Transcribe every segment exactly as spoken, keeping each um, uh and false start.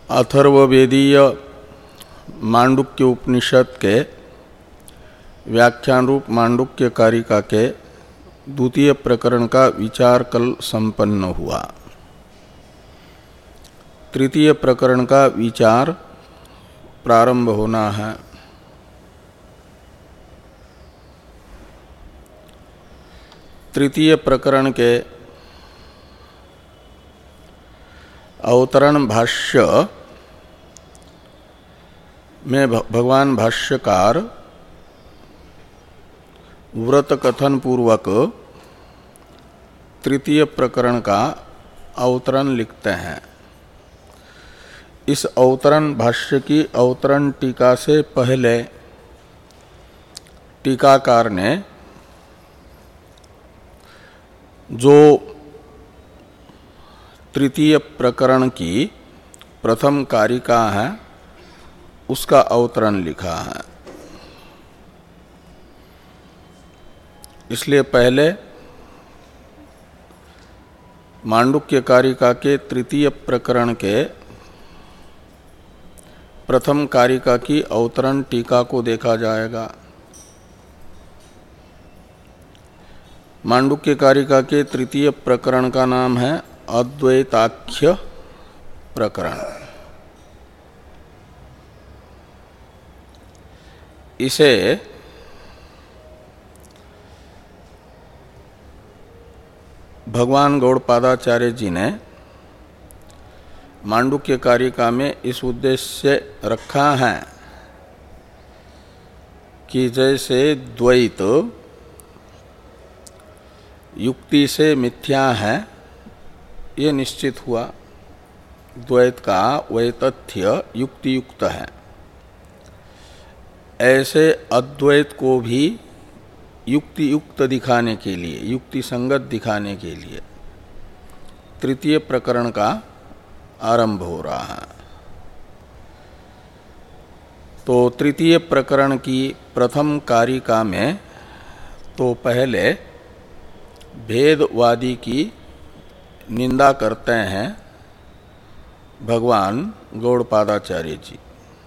अथर्ववेदीय मांडुक्य उपनिषद के व्याख्यान रूप मांडुक्य कारिका के द्वितीय प्रकरण का विचार कल संपन्न हुआ। तृतीय प्रकरण का विचार प्रारंभ होना है। तृतीय प्रकरण के अवतरण भाष्य में भगवान भाष्यकार व्रत कथन पूर्वक तृतीय प्रकरण का अवतरण लिखते हैं। इस अवतरण भाष्य की अवतरण टीका से पहले टीकाकार ने जो तृतीय प्रकरण की प्रथम कारिका है उसका अवतरण लिखा है। इसलिए पहले मांडुक्य कारिका के तृतीय प्रकरण के प्रथम कारिका की अवतरण टीका को देखा जाएगा। मांडुक्य कारिका के तृतीय प्रकरण का नाम है अद्वैताख्य प्रकरण। इसे भगवान गौड़पादाचार्य जी ने मांडुक्य कारिका में इस उद्देश्य से रखा है कि जैसे द्वैत युक्ति से मिथ्या है ये निश्चित हुआ, द्वैत का वैतथ्य युक्ति युक्त है, ऐसे अद्वैत को भी युक्ति युक्त दिखाने के लिए, युक्ति संगत दिखाने के लिए तृतीय प्रकरण का आरंभ हो रहा है। तो तृतीय प्रकरण की प्रथम कारिका में तो पहले भेदवादी की निंदा करते हैं भगवान गौड़पादाचार्य जी।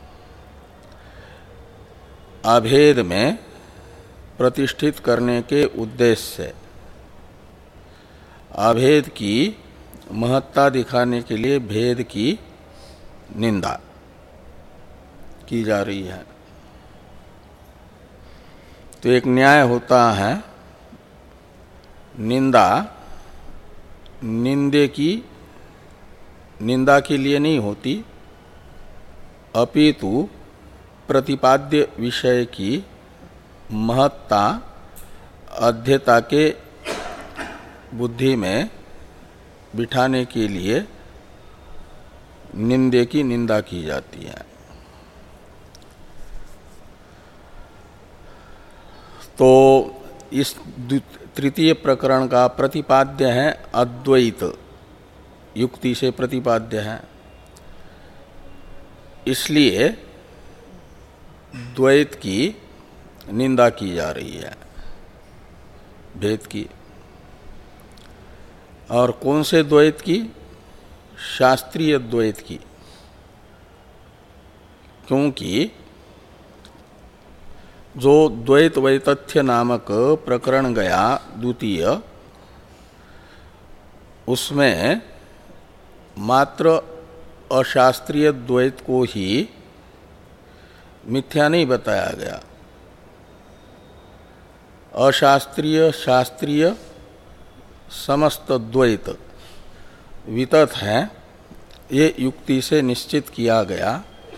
अभेद में प्रतिष्ठित करने के उद्देश्य से अभेद की महत्ता दिखाने के लिए भेद की निंदा की जा रही है। तो एक न्याय होता है, निंदा निंदे की निंदा के लिए नहीं होती, अपितु प्रतिपाद्य विषय की महत्ता अध्येता के बुद्धि में बिठाने के लिए निंदे की निंदा की जाती है। तो इस तृतीय प्रकरण का प्रतिपाद्य है अद्वैत, युक्ति से प्रतिपाद्य है, इसलिए द्वैत की निंदा की जा रही है, भेद की। और कौन से द्वैत की? शास्त्रीय द्वैत की। क्योंकि जो द्वैत वैतथ्य नामक प्रकरण गया द्वितीय, उसमें मात्र अशास्त्रीय द्वैत को ही मिथ्या नहीं बताया गया। अशास्त्रीय शास्त्रीय समस्त द्वैत वितत है, ये युक्ति से निश्चित किया गया।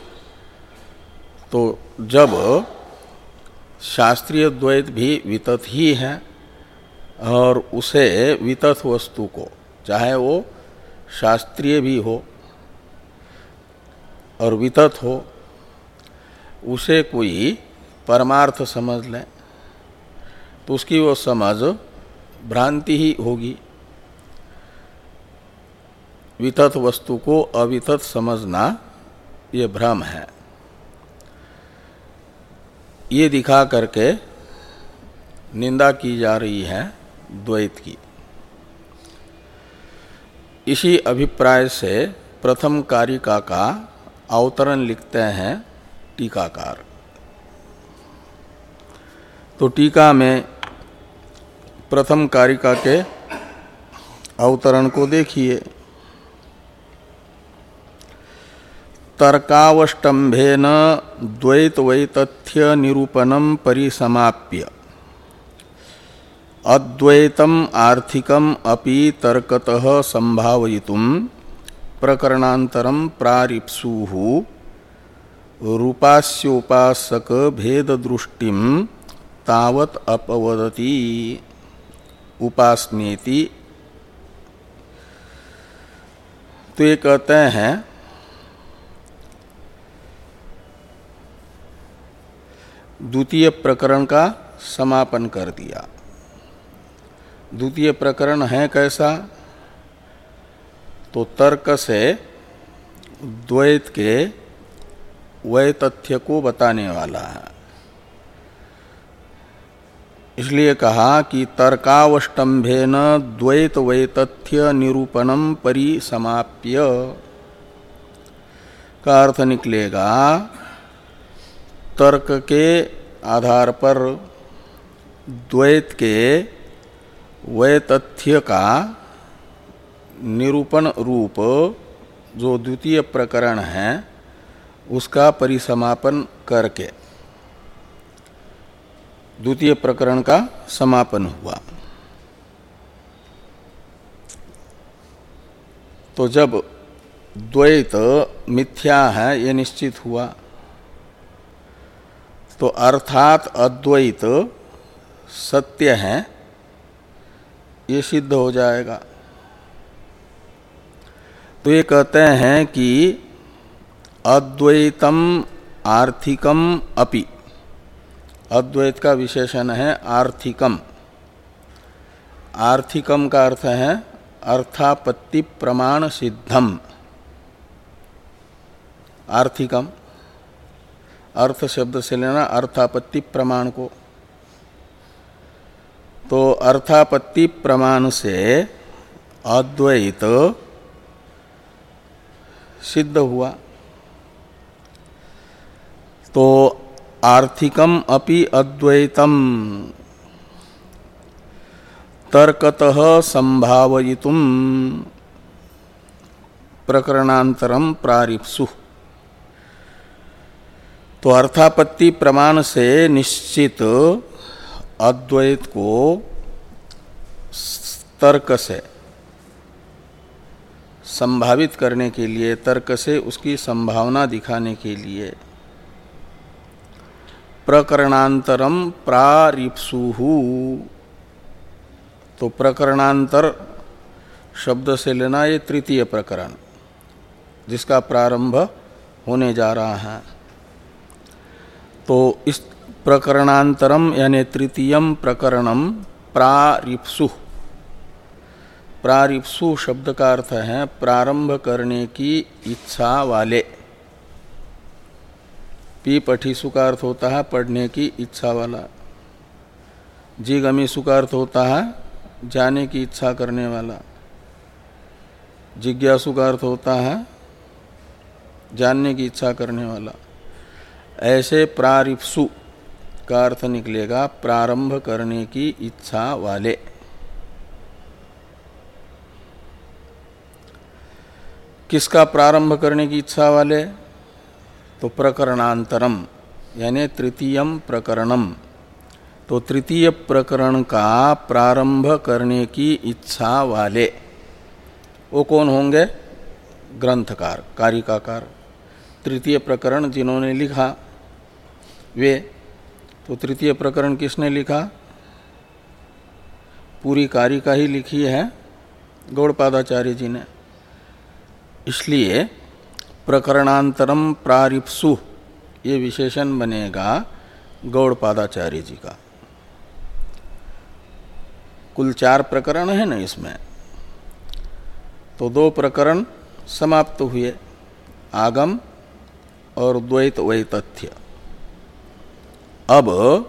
तो जब शास्त्रीय द्वैत भी वितत ही है और उसे वितत वस्तु को, चाहे वो शास्त्रीय भी हो और वितत हो, उसे कोई परमार्थ समझ ले तो उसकी वो समझ भ्रांति ही होगी। वितत वस्तु को अवितत समझना ये भ्रम है। ये दिखा करके निंदा की जा रही है द्वैत की। इसी अभिप्राय से प्रथम कारिका का अवतरण लिखते हैं टीकाकार। तो टीका में प्रथम कारिका के अवतरण को देखिए। तर्कावष्टंभेन द्वैत वैतथ्य निरूपणम परिसमाप्य अद्वैतम आर्थिकम अपि तर्कतः संभावयितुम प्रकरणांतरम प्रारिप्सुः रूपास्योपासक भेद दृष्टिम तावत अपवदति उपासनेति। तो ये कहते हैं द्वितीय प्रकरण का समापन कर दिया। द्वितीय प्रकरण है कैसा? तो तर्क से द्वैत के वैतथ्य को बताने वाला है। इसलिए कहा कि तर्कावष्टंभेन द्वैत वैतथ्य निरूपणम परिसमाप्य का अर्थ निकलेगा तर्क के आधार पर द्वैत के वैतथ्य का निरूपण रूप जो द्वितीय प्रकरण है उसका परिसमापन करके द्वितीय प्रकरण का समापन हुआ। तो जब द्वैत मिथ्या है ये निश्चित हुआ तो अर्थात अद्वैत सत्य है ये सिद्ध हो जाएगा। तो ये कहते हैं कि अद्वैतम आर्थिकम अपि, अद्वैत का विशेषण है आर्थिकम। आर्थिकम का अर्थ है अर्थापत्ति प्रमाण सिद्धम। आर्थिकम अर्थ शब्द से लेना अर्थापत्ति प्रमाण को। तो अर्थापत्ति प्रमाण से अद्वैत सिद्ध हुआ। तो आर्थिकम अपि अद्वैतम तर्कतः संभावयितुम प्रकरणांतरम प्रारिप्सु। तो अर्थापत्ति प्रमाण से निश्चित अद्वैत को तर्क से संभावित करने के लिए, तर्क से उसकी संभावना दिखाने के लिए प्रकरणांतरम प्रारिप्सुहु। तो प्रकरणांतर शब्द से लेना ये तृतीय प्रकरण जिसका प्रारंभ होने जा रहा है। तो इस प्रकरणांतरम यानी तृतीयम प्रकरणम प्रारिप्सु। प्रारिप्सु शब्द का अर्थ है प्रारंभ करने की इच्छा वाले। पी पठीसु का अर्थ होता है पढ़ने की इच्छा वाला। जिगमीसु का अर्थ होता है जाने की इच्छा करने वाला। जिज्ञासु का अर्थ होता है जानने की इच्छा करने वाला। ऐसे प्रारिप्सु का अर्थ निकलेगा प्रारंभ करने की इच्छा वाले। किसका प्रारंभ करने की इच्छा वाले? तो प्रकरणांतरम यानी तृतीयम प्रकरणम। तो तृतीय प्रकरण का प्रारंभ करने की इच्छा वाले वो कौन होंगे? ग्रंथकार, कारिकाकार। तृतीय प्रकरण जिन्होंने लिखा वे। तो तृतीय प्रकरण किसने लिखा? पूरी कारिका ही लिखी है गौड़पादाचार्य जी ने। इसलिए प्रकरणांतरम प्रारिप्सु ये विशेषण बनेगा गौड़पादाचार्य जी का। कुल चार प्रकरण है ना इसमें, तो दो प्रकरण समाप्त हुए, आगम और द्वैत वैतथ्य। अब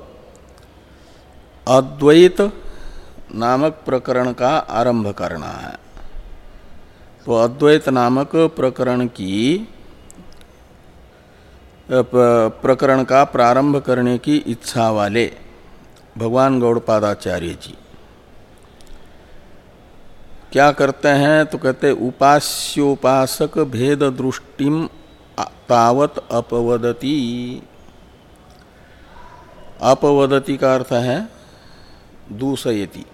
अद्वैत नामक प्रकरण का आरंभ करना है। तो अद्वैत नामक प्रकरण की प्रकरण का प्रारंभ करने की इच्छा वाले भगवान गौड़पादाचार्य जी क्या करते हैं? तो कहते उपास्योपासक भेद दृष्टिम तावत अपवदति। अपवदति का अर्थ है दूषयति,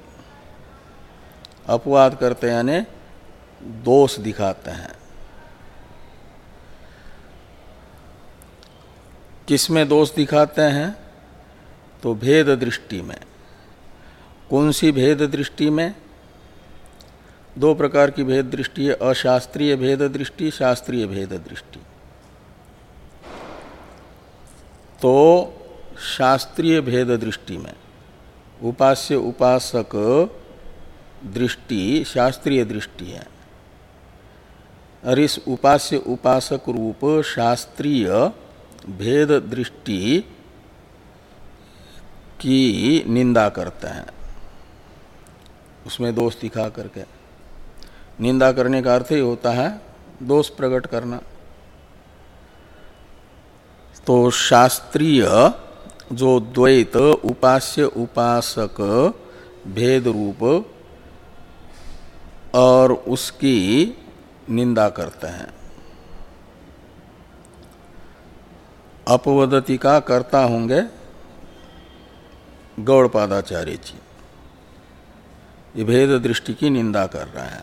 अपवाद करते हैं यानी दोष दिखाते हैं। किसमें दोष दिखाते हैं? तो भेद दृष्टि में। कौन सी भेद दृष्टि में? दो प्रकार की भेद दृष्टि है, अशास्त्रीय भेद दृष्टि, शास्त्रीय भेद दृष्टि। तो शास्त्रीय भेद दृष्टि में उपास्य उपासक दृष्टि शास्त्रीय दृष्टि है, और इस उपास्य उपासक रूप शास्त्रीय भेद दृष्टि की निंदा करते हैं, उसमें दोष दिखा करके। निंदा करने का अर्थ ही होता है दोष प्रकट करना। तो शास्त्रीय जो द्वैत उपास्य उपासक भेद रूप और उसकी निंदा करते हैं। अपवदति का कर्ता होंगे गौड़पादाचार्य जी, ये भेद दृष्टि की निंदा कर रहे हैं।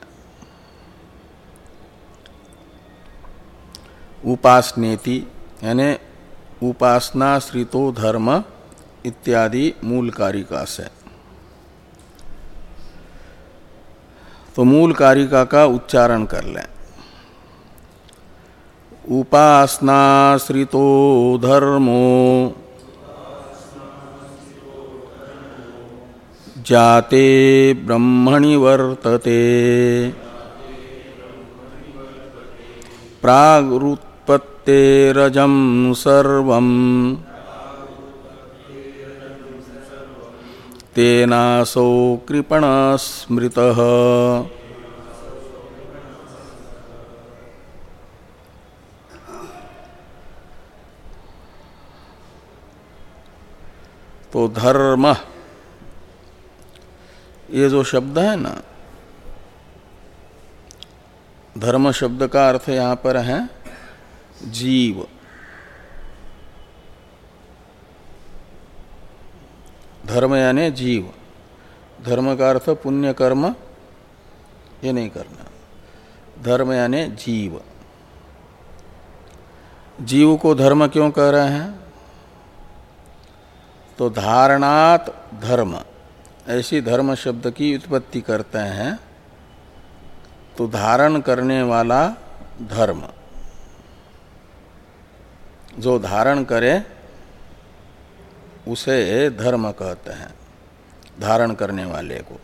उपासनेति यानी उपासनाश्रितो धर्म इत्यादि मूल कारिका से। तो मूल कारिका का उच्चारण कर लें। उपासनाश्रितो धर्मो जाते ब्रह्मणि वर्तते प्रागुत्पत्तेरजं सर्वं तेनासौ कृपणः स्मृतः। तो धर्म ये जो शब्द है ना, धर्म शब्द का अर्थ यहां पर है जीव। धर्म यानी जीव। धर्म का अर्थ पुण्य कर्म ये नहीं करना। धर्म यानी जीव। जीव को धर्म क्यों कह रहे हैं? तो धारणात धर्म ऐसी धर्म शब्द की उत्पत्ति करते हैं। तो धारण करने वाला धर्म, जो धारण करे उसे धर्म कहते हैं, धारण करने वाले को।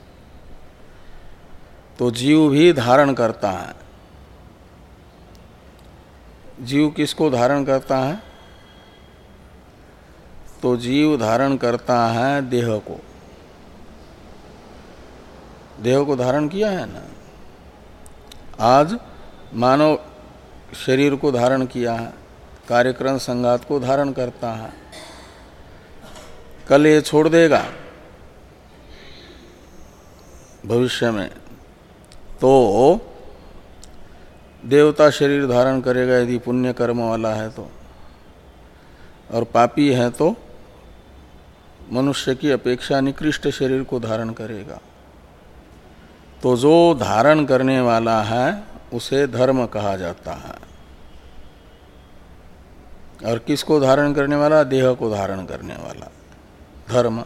तो जीव भी धारण करता है। जीव किसको धारण करता है? तो जीव धारण करता है देह को। देह को धारण किया है ना। आज मानव शरीर को धारण किया है, कार्यक्रम संगात को धारण करता है। कल ये छोड़ देगा भविष्य में, तो देवता शरीर धारण करेगा यदि पुण्य कर्म वाला है तो, और पापी है तो मनुष्य की अपेक्षा निकृष्ट शरीर को धारण करेगा। तो जो धारण करने वाला है उसे धर्म कहा जाता है। और किसको धारण करने वाला? देह को धारण करने वाला धर्म।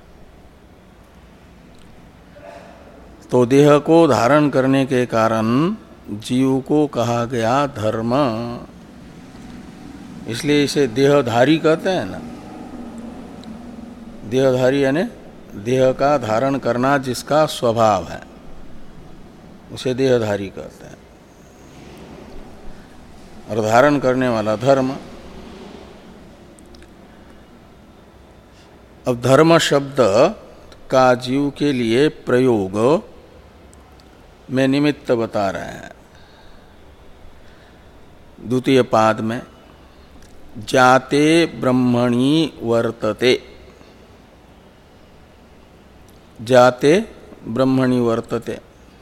तो देह को धारण करने के कारण जीव को कहा गया धर्म। इसलिए इसे देहधारी कहते हैं ना। देहधारी यानी देह का धारण करना जिसका स्वभाव है उसे देहधारी कहते हैं। और धारण करने वाला धर्म। अब धर्म शब्द का जीव के लिए प्रयोग में निमित्त बता रहे हैं द्वितीय पाद में। जाते ब्रह्मणि वर्तते, जाते ब्रह्मणि वर्तते।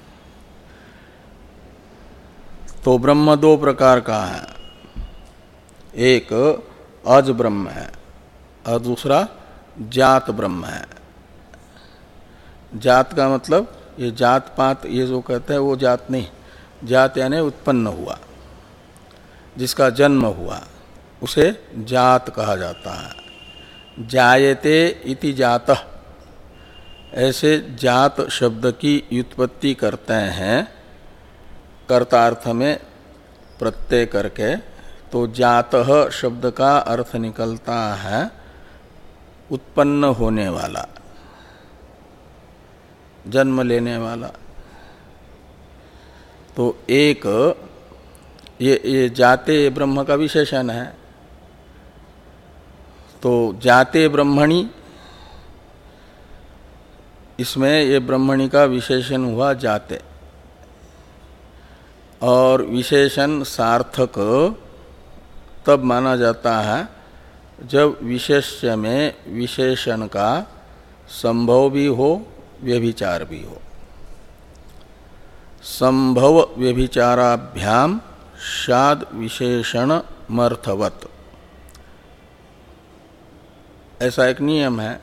तो ब्रह्म दो प्रकार का है, एक अज ब्रह्म है और दूसरा जात ब्रह्म है। जात का मतलब ये जात पात ये जो कहते हैं वो जात नहीं, जात यानी उत्पन्न हुआ, जिसका जन्म हुआ उसे जात कहा जाता है। जायते इति जातः, ऐसे जात शब्द की व्युत्पत्ति करते हैं कर्तार्थ में प्रत्यय करके, तो जातः शब्द का अर्थ निकलता है उत्पन्न होने वाला, जन्म लेने वाला। तो एक ये ये जाते ब्रह्म का विशेषण है। तो जाते ब्रह्मणि, इसमें ये ब्रह्मणि का विशेषण हुआ जाते, और विशेषण सार्थक तब माना जाता है जब विशेष्य में विशेषण का संभव भी हो व्यभिचार भी हो। संभव व्यभिचाराभ्याम शाद विशेषण मर्थवत, ऐसा एक नियम है।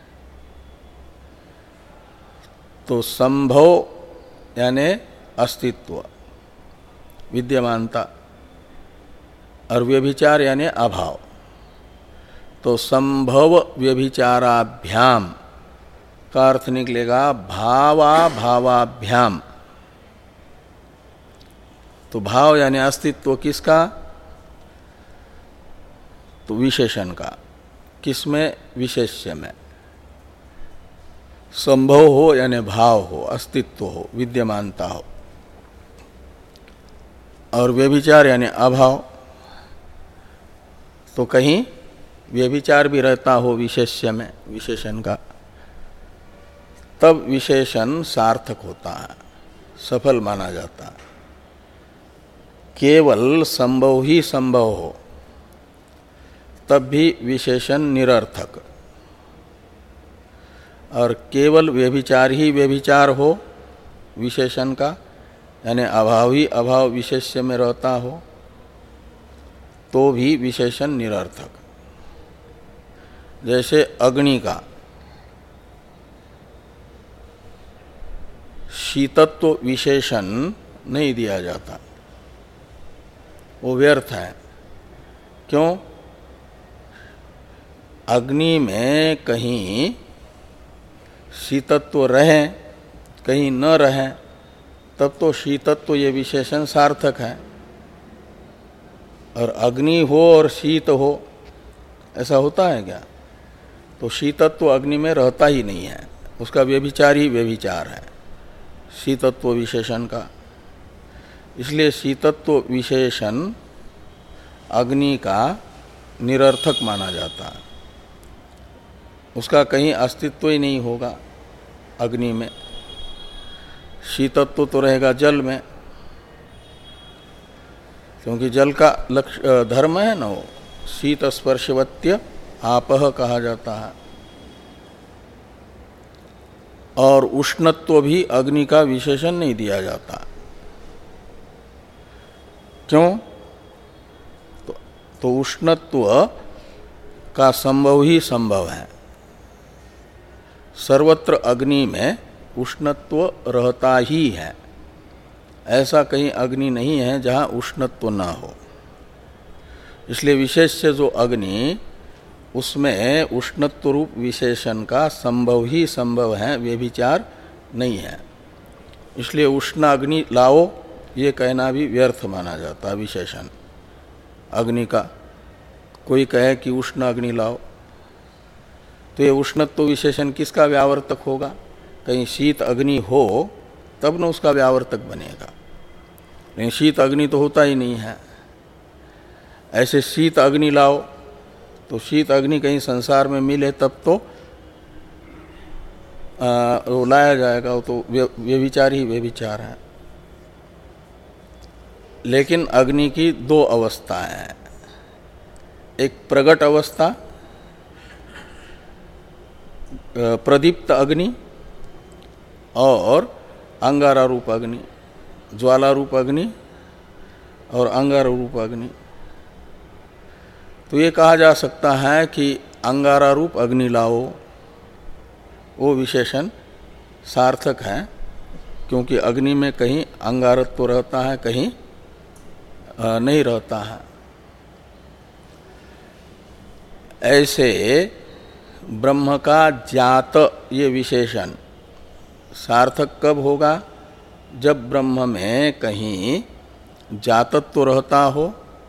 तो संभव यानी अस्तित्व, विद्यमानता, और व्यभिचार यानी अभाव। तो संभव व्यभिचाराभ्याम का अर्थ निकलेगा भावा भावाभ्याम। तो भाव यानी अस्तित्व किसका? तो विशेषण का। किसमें? विशेष्य में। संभव हो यानी भाव हो, अस्तित्व हो, विद्यमानता हो, और व्यभिचार यानी अभाव। तो कहीं व्यभिचार भी रहता हो विशेष्य में, विशेषण का, तब विशेषण सार्थक होता है, सफल माना जाता है। केवल संभव ही संभव हो तब भी विशेषण निरर्थक, और केवल व्यभिचार ही व्यभिचार हो विशेषण का, यानी अभाव ही अभाव विशेष्य में रहता हो, तो भी विशेषण निरर्थक। जैसे अग्नि का शीतत्व विशेषण नहीं दिया जाता, वो व्यर्थ है। क्यों? अग्नि में कहीं शीतत्व रहे, कहीं न रहे, तब तो शीतत्व ये विशेषण सार्थक है। और अग्नि हो और शीत हो, ऐसा होता है क्या? तो शीतत्व अग्नि में रहता ही नहीं है, उसका व्यभिचार ही व्यभिचार है शीतत्व विशेषण का। इसलिए शीतत्व विशेषण अग्नि का निरर्थक माना जाता है, उसका कहीं अस्तित्व ही नहीं होगा अग्नि में। शीतत्व तो रहेगा जल में, क्योंकि जल का लक्ष्य धर्म है ना, वो शीत स्पर्शवत्य आपह कहा जाता है। और उष्णत्व भी अग्नि का विशेषण नहीं दिया जाता। क्यों? तो, तो उष्णत्व का संभव ही संभव है, सर्वत्र अग्नि में उष्णत्व रहता ही है। ऐसा कहीं अग्नि नहीं है जहाँ उष्णत्व न हो। इसलिए विशेष से जो अग्नि, उसमें उष्णत्व रूप विशेषण का संभव ही संभव है, व्यभिचार नहीं है। इसलिए उष्ण अग्नि लाओ ये कहना भी व्यर्थ माना जाता है विशेषण अग्नि का। कोई कहे कि उष्ण अग्नि लाओ, तो ये उष्णत्व विशेषण किसका व्यावर्तक होगा? कहीं शीत अग्नि हो तब न उसका व्यावर्तक बनेगा, लेकिन शीत अग्नि तो होता ही नहीं है। ऐसे शीत अग्नि लाओ, तो शीत अग्नि कहीं संसार में मिले तब तो आ, वो लाया जाएगा, वो तो व्यभिचार ही व्यभिचार है। लेकिन अग्नि की दो अवस्थाएं हैं, एक प्रगट अवस्था, प्रदीप्त अग्नि और अंगारा रूप अग्नि, ज्वाला रूप अग्नि और अंगारा रूप अग्नि। तो ये कहा जा सकता है कि अंगारा रूप अग्नि लाओ, वो विशेषण सार्थक है, क्योंकि अग्नि में कहीं अंगारत्व रहता है, कहीं नहीं रहता है। ऐसे ब्रह्म का जात ये विशेषण सार्थक कब होगा? जब ब्रह्म में कहीं जातत्व रहता हो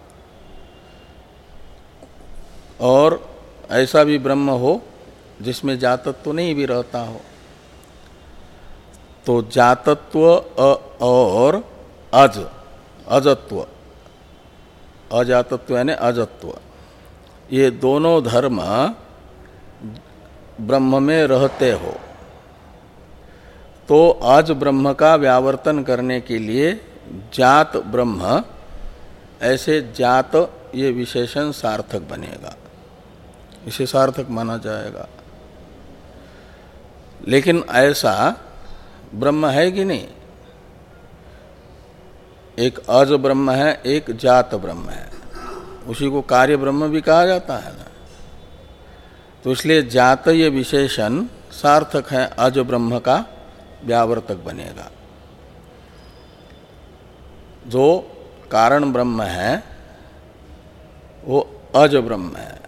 और ऐसा भी ब्रह्म हो जिसमें जातत्व नहीं भी रहता हो। तो जातत्व और अज अजत्व, अजातत्व यानी अजत्व, ये दोनों धर्म ब्रह्म में रहते हो तो अज ब्रह्म का व्यावर्तन करने के लिए जात ब्रह्म, ऐसे जात ये विशेषण सार्थक बनेगा, इसे सार्थक माना जाएगा। लेकिन ऐसा ब्रह्म है कि नहीं? एक अज ब्रह्म है, एक जात ब्रह्म है, उसी को कार्य ब्रह्म भी कहा जाता है ना। तो इसलिए जात ये विशेषण सार्थक है, अज ब्रह्म का व्यावर्तक बनेगा। जो कारण ब्रह्म है वो अज ब्रह्म है,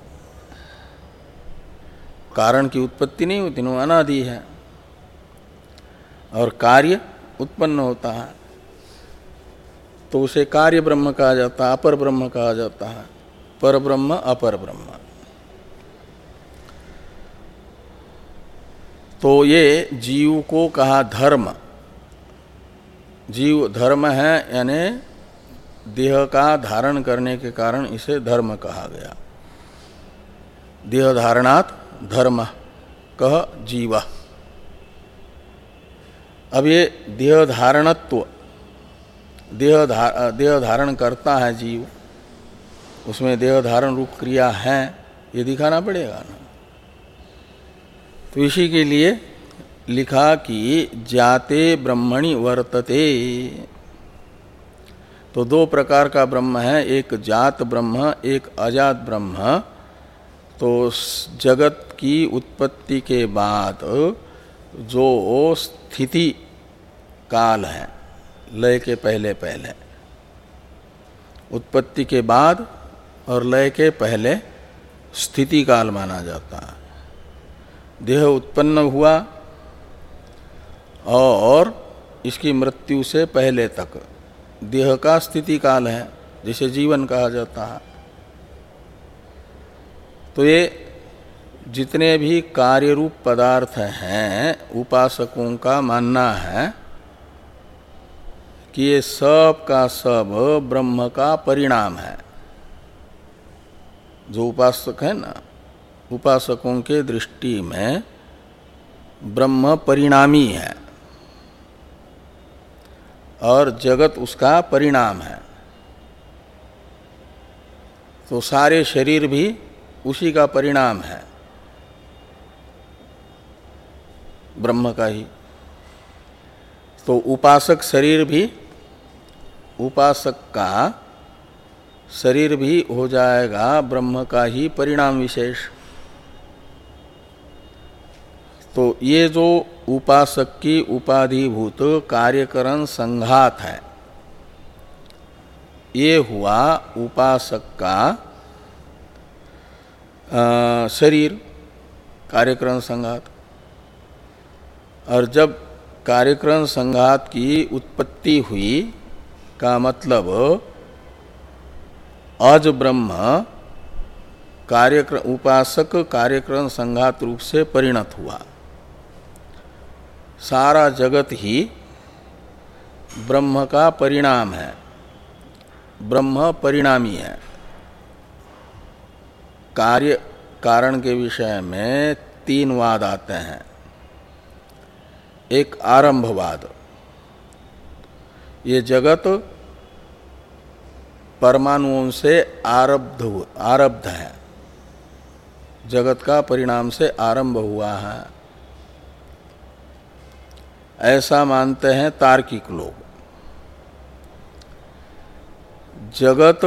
कारण की उत्पत्ति नहीं होती, वो अनादि है, और कार्य उत्पन्न होता है, तो उसे कार्य ब्रह्म कहा जाता है, अपर ब्रह्म कहा जाता है, पर ब्रह्म अपर ब्रह्म। तो ये जीव को कहा धर्म, जीव धर्म है, यानी देह का धारण करने के कारण इसे धर्म कहा गया। देह धारणात् धर्म कह जीव। अब ये देह धारणत्व, देह धा, देह धारण करता है जीव, उसमें देह धारण रूप क्रिया है, ये दिखाना पड़ेगा ना। तो इसी के लिए लिखा कि जाते ब्रह्मणि वर्तते। तो दो प्रकार का ब्रह्म है, एक जात ब्रह्म, एक अजात ब्रह्म। तो जगत की उत्पत्ति के बाद जो स्थिति काल है, लय के पहले पहले, उत्पत्ति के बाद और लय के पहले स्थिति काल माना जाता है। देह उत्पन्न हुआ और इसकी मृत्यु से पहले तक देह का स्थिति काल है, जिसे जीवन कहा जाता है। तो ये जितने भी कार्य रूप पदार्थ हैं, उपासकों का मानना है कि ये सब का सब ब्रह्म का परिणाम है। जो उपासक है ना, उपासकों के दृष्टि में ब्रह्म परिणामी है और जगत उसका परिणाम है। तो सारे शरीर भी उसी का परिणाम है, ब्रह्म का ही। तो उपासक शरीर भी, उपासक का शरीर भी हो जाएगा ब्रह्म का ही परिणाम विशेष। तो ये जो उपासक की उपाधिभूत कार्यकरण संघात है, ये हुआ उपासक का आ, शरीर, कार्यकरण संघात। और जब कार्यकरण संघात की उत्पत्ति हुई का मतलब अज ब्रह्म कार्यक्रम उपासक कार्यकरण संघात रूप से परिणत हुआ। सारा जगत ही ब्रह्म का परिणाम है, ब्रह्म परिणामी है। कार्य कारण के विषय में तीन वाद आते हैं। एक आरंभवाद, ये जगत परमाणुओं से आरब्ध आरब्ध है, जगत का परिणाम से आरंभ हुआ है, ऐसा मानते हैं तार्किक लोग। जगत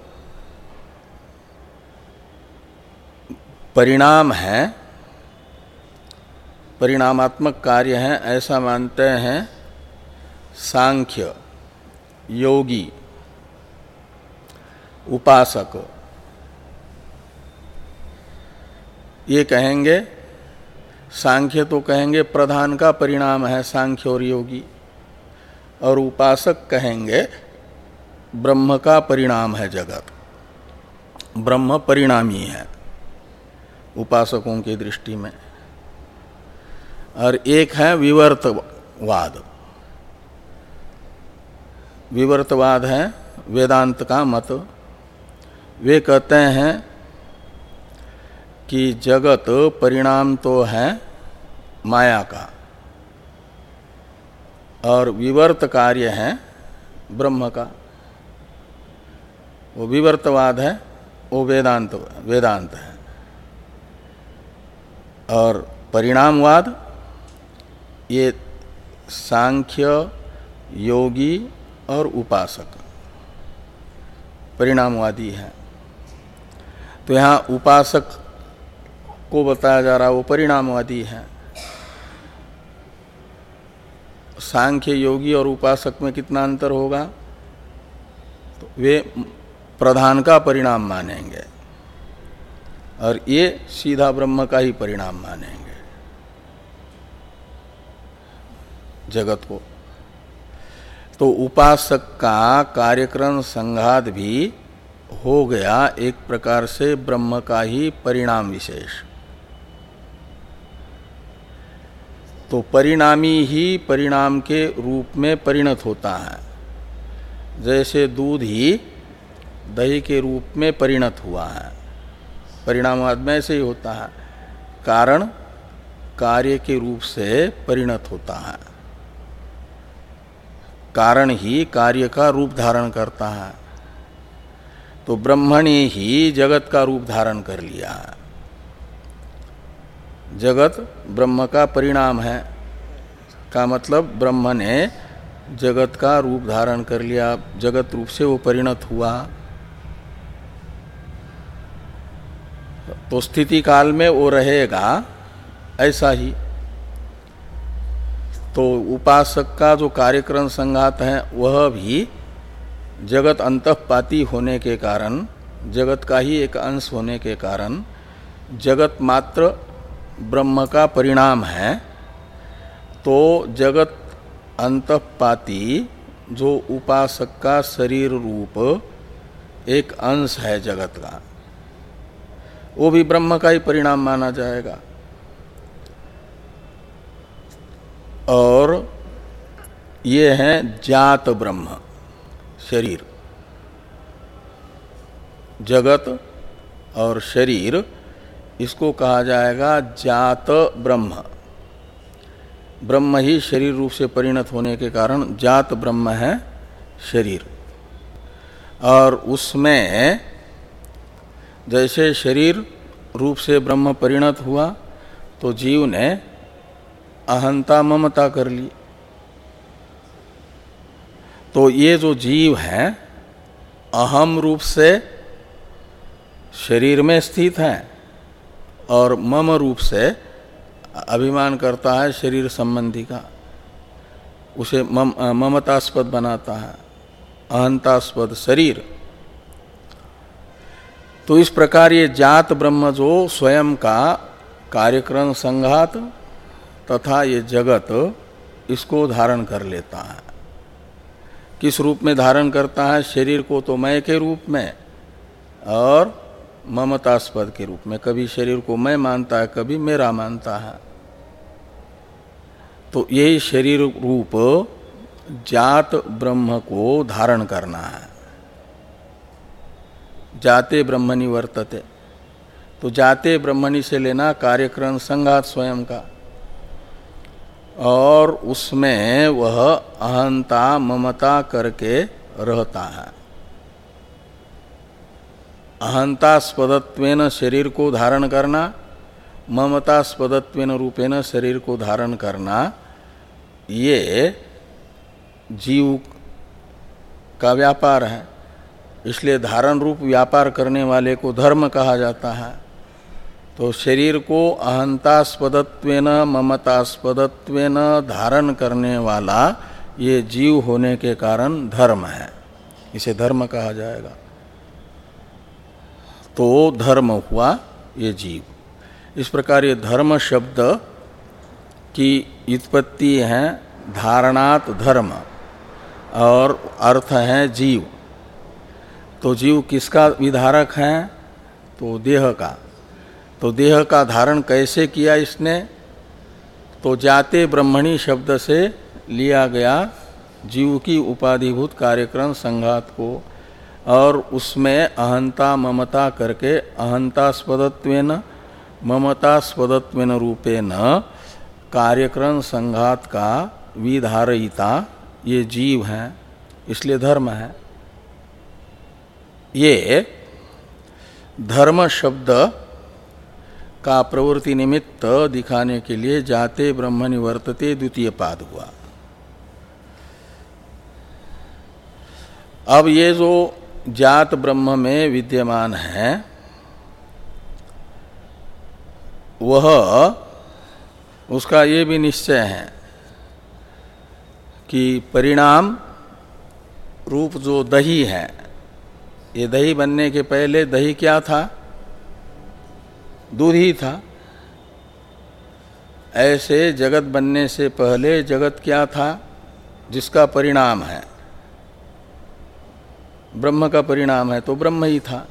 परिणाम है, परिणामात्मक कार्य है, ऐसा मानते हैं सांख्य, योगी, उपासक। ये कहेंगे, सांख्य तो कहेंगे प्रधान का परिणाम है सांख्य और योगी, और उपासक कहेंगे ब्रह्म का परिणाम है जगत, ब्रह्म परिणामी है उपासकों की दृष्टि में। और एक है विवर्तवाद। विवर्तवाद है वेदांत का मत। वे कहते हैं कि जगत परिणाम तो है माया का, और विवर्त कार्य है ब्रह्म का। वो विवर्तवाद है, वो वेदांत वेदांत है। और परिणामवाद ये सांख्य, योगी और उपासक परिणामवादी है। तो यहाँ उपासक को बताया जा रहा है वो परिणामवादी है। सांख्य, योगी और उपासक में कितना अंतर होगा? तो वे प्रधान का परिणाम मानेंगे और ये सीधा ब्रह्म का ही परिणाम मानेंगे जगत को। तो उपासक का कार्यक्रम संघात भी हो गया एक प्रकार से ब्रह्म का ही परिणाम विशेष। तो परिणामी ही परिणाम के रूप में परिणत होता है। जैसे दूध ही दही के रूप में परिणत हुआ है, परिणामवाद में ऐसे ही होता है। कारण कार्य के रूप से परिणत होता है, कारण ही कार्य का रूप धारण करता है। तो ब्रह्म ने ही जगत का रूप धारण कर लिया है। जगत ब्रह्म का परिणाम है का मतलब ब्रह्म ने जगत का रूप धारण कर लिया, जगत रूप से वो परिणत हुआ। तो स्थिति काल में वो रहेगा ऐसा ही। तो उपासक का जो कार्यक्रम संघात है वह भी जगत अंतःपाती होने के कारण, जगत का ही एक अंश होने के कारण, जगत मात्र ब्रह्म का परिणाम है। तो जगत अंतःपाती जो उपासक का शरीर रूप एक अंश है जगत का, वो भी ब्रह्म का ही परिणाम माना जाएगा। और ये है जात ब्रह्म शरीर। जगत और शरीर इसको कहा जाएगा जात ब्रह्म। ब्रह्म ही शरीर रूप से परिणत होने के कारण जात ब्रह्म है शरीर। और उसमें जैसे शरीर रूप से ब्रह्म परिणत हुआ तो जीव ने अहंता ममता कर ली। तो ये जो जीव है अहम रूप से शरीर में स्थित है और मम रूप से अभिमान करता है शरीर संबंधी का, उसे मम, ममतास्पद बनाता है, अहंतास्पद शरीर। तो इस प्रकार ये जात ब्रह्म जो स्वयं का कार्यक्रम संघात तथा ये जगत इसको धारण कर लेता है। किस रूप में धारण करता है? शरीर को तो मैं के रूप में और ममतास्पद के रूप में। कभी शरीर को मैं मानता है, कभी मेरा मानता है। तो यही शरीर रूप जात ब्रह्म को धारण करना है। जाते ब्रह्मणि वर्तते, तो जाते ब्रह्मणि से लेना कार्यक्रम संघात स्वयं का, और उसमें वह अहंता ममता करके रहता है। अहंतास्पदत्वेन शरीर को धारण करना, ममतास्पदत्वेन रूपेण शरीर को धारण करना, ये जीव का व्यापार है। इसलिए धारण रूप व्यापार करने वाले को धर्म कहा जाता है। तो शरीर को अहंतास्पदत्वेन ममतास्पदत्वेन धारण करने वाला ये जीव होने के कारण धर्म है, इसे धर्म कहा जाएगा। तो धर्म हुआ ये जीव। इस प्रकार ये धर्म शब्द की उत्पत्ति है धारणात् धर्म और अर्थ है जीव। तो जीव किसका विधारक है? तो देह का। तो देह का धारण कैसे किया इसने? तो जाते ब्रह्मणी शब्द से लिया गया जीव की उपाधिभूत कार्यक्रम संघात को, और उसमें अहंता ममता करके अहंतास्पदत्वेन ममतास्पदत्वेन रूपेण कार्यक्रम संघात का विधारयिता ये जीव है, इसलिए धर्म है। ये धर्म शब्द का प्रवृत्ति निमित्त दिखाने के लिए जाते ब्रह्म निवर्तते द्वितीय पाद हुआ। अब ये जो जात ब्रह्म में विद्यमान है वह उसका ये भी निश्चय है कि परिणाम रूप जो दही है, ये दही बनने के पहले दही क्या था? दूध ही था। ऐसे जगत बनने से पहले जगत क्या था? जिसका परिणाम है, ब्रह्म का परिणाम है, तो ब्रह्म ही था।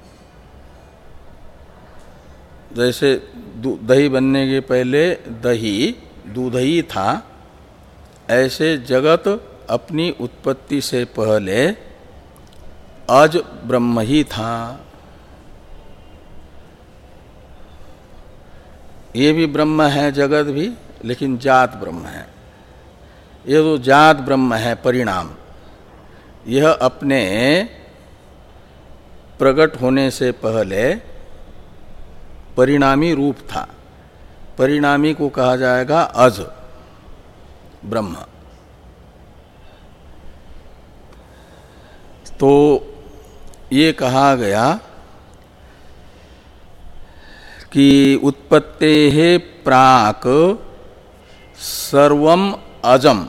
जैसे दही बनने के पहले दही दूध ही था, ऐसे जगत अपनी उत्पत्ति से पहले अज ब्रह्म ही था। ये भी ब्रह्म है जगत भी, लेकिन जात ब्रह्म है। ये जो जात ब्रह्म है परिणाम, यह अपने प्रकट होने से पहले परिणामी रूप था। परिणामी को कहा जाएगा अज ब्रह्म। तो ये कहा गया कि उत्पत्तेः प्राक सर्वम अजम,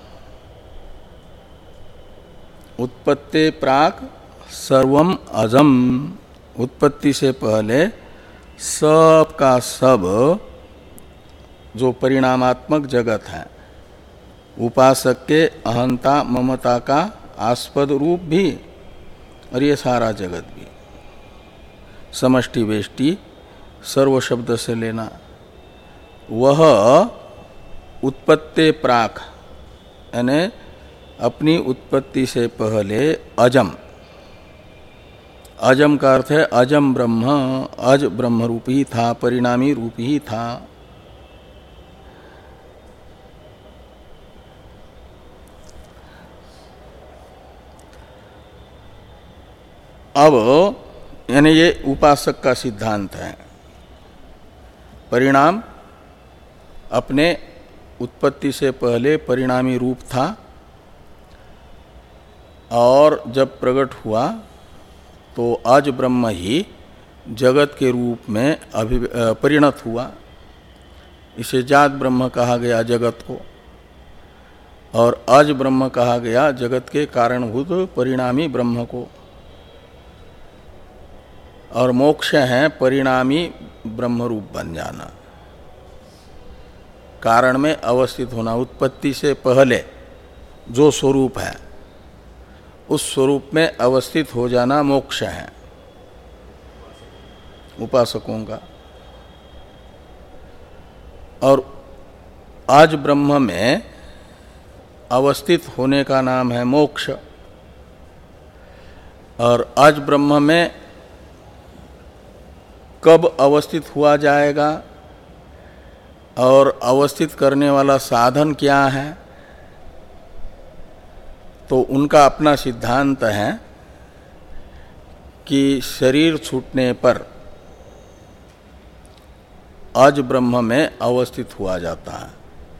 उत्पत्ति प्राक सर्वम अजम, उत्पत्ति से पहले सब का सब जो परिणामात्मक जगत है, उपासक के अहंता ममता का आस्पद रूप भी और ये सारा जगत भी, समष्टि वेष्टि सर्व शब्द से लेना, वह उत्पत्ति प्राक यानी अपनी उत्पत्ति से पहले अजम। अजम का अर्थ है अजम ब्रह्म, अज ब्रह्म रूप ही था, परिणामी रूप ही था। अब यानी ये उपासक का सिद्धांत है। परिणाम अपने उत्पत्ति से पहले परिणामी रूप था और जब प्रकट हुआ तो अज ब्रह्म ही जगत के रूप में अभि परिणत हुआ। इसे जात ब्रह्म कहा गया जगत को, और अज ब्रह्म कहा गया जगत के कारणभूत परिणामी ब्रह्म को। और मोक्ष है परिणामी ब्रह्म रूप बन जाना, कारण में अवस्थित होना। उत्पत्ति से पहले जो स्वरूप है उस स्वरूप में अवस्थित हो जाना मोक्ष है उपासकों का। और आज ब्रह्म में अवस्थित होने का नाम है मोक्ष। और आज ब्रह्म में कब अवस्थित हुआ जाएगा और अवस्थित करने वाला साधन क्या है, तो उनका अपना सिद्धांत है कि शरीर छूटने पर अज ब्रह्म में अवस्थित हुआ जाता है।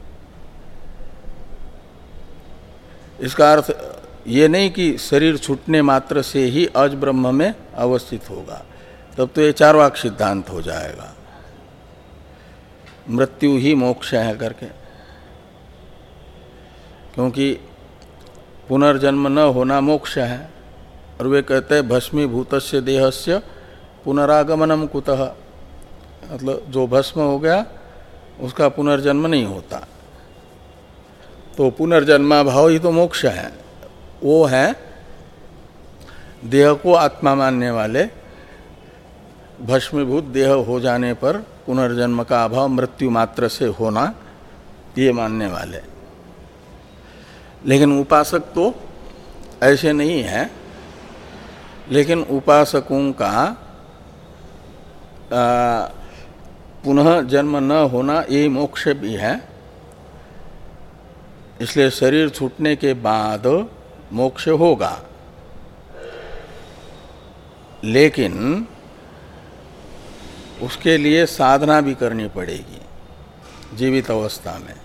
इसका अर्थ ये नहीं कि शरीर छूटने मात्र से ही अज ब्रह्म में अवस्थित होगा, तब तो ये चार्वाक सिद्धांत हो जाएगा, मृत्यु ही मोक्ष है करके। क्योंकि पुनर्जन्म न होना मोक्ष है, और वे कहते हैं भस्मीभूतस्य देहस्य पुनरागमनम कुतः, मतलब जो भस्म हो गया उसका पुनर्जन्म नहीं होता। तो पुनर्जन्मा भाव ही तो मोक्ष है। वो है देह को आत्मा मानने वाले, भस्मीभूत देह हो जाने पर पुनर्जन्म का अभाव मृत्यु मात्र से होना, ये मानने वाले। लेकिन उपासक तो ऐसे नहीं है। लेकिन उपासकों का आ, पुनः जन्म न होना ये मोक्ष भी है। इसलिए शरीर छूटने के बाद मोक्ष होगा, लेकिन उसके लिए साधना भी करनी पड़ेगी जीवित अवस्था में।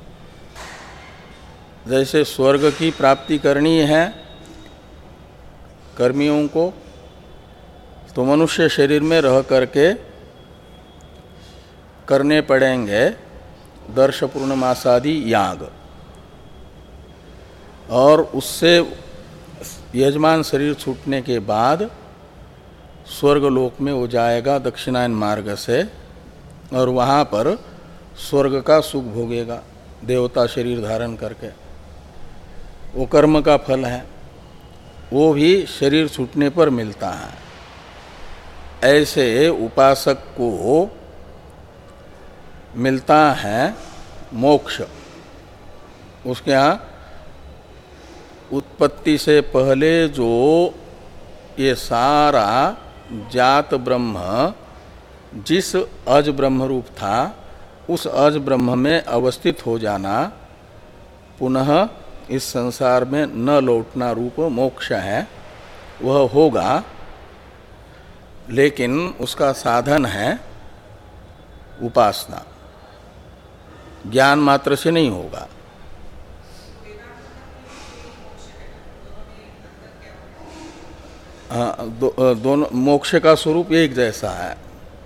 जैसे स्वर्ग की प्राप्ति करनी है कर्मियों को, तो मनुष्य शरीर में रह करके करने पड़ेंगे दर्श पूर्णमासादि याग, और उससे यजमान शरीर छूटने के बाद स्वर्ग लोक में वो जाएगा दक्षिणायन मार्ग से, और वहाँ पर स्वर्ग का सुख भोगेगा देवता शरीर धारण करके। वो कर्म का फल है, वो भी शरीर छूटने पर मिलता है। ऐसे उपासक को मिलता है मोक्ष। उसके यहाँ उत्पत्ति से पहले जो ये सारा जात ब्रह्म जिस अज ब्रह्म रूप था, उस अज ब्रह्म में अवस्थित हो जाना, पुनः इस संसार में न लौटना रूप मोक्ष है, वह होगा। लेकिन उसका साधन है उपासना, ज्ञान मात्र से नहीं होगा। दो, दोनों मोक्ष का स्वरूप एक जैसा है,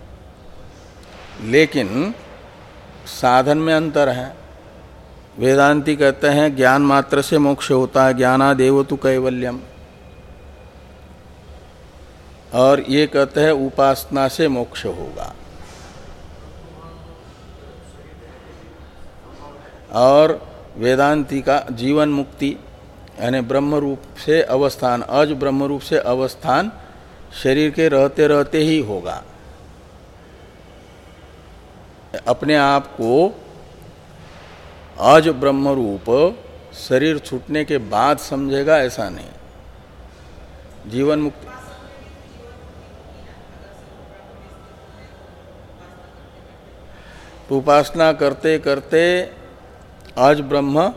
लेकिन साधन में अंतर है। वेदांती कहते हैं ज्ञान मात्र से मोक्ष होता है, ज्ञानादेव तु कैवल्यम, और ये कहते हैं उपासना से मोक्ष होगा। और वेदांती का जीवन मुक्ति यानी ब्रह्म रूप से अवस्थान, अज ब्रह्म रूप से अवस्थान शरीर के रहते रहते ही होगा। अपने आप को अज ब्रह्म रूप शरीर छूटने के बाद समझेगा, ऐसा नहीं। जीवन मुक्ति तो उपासना करते करते आज ब्रह्म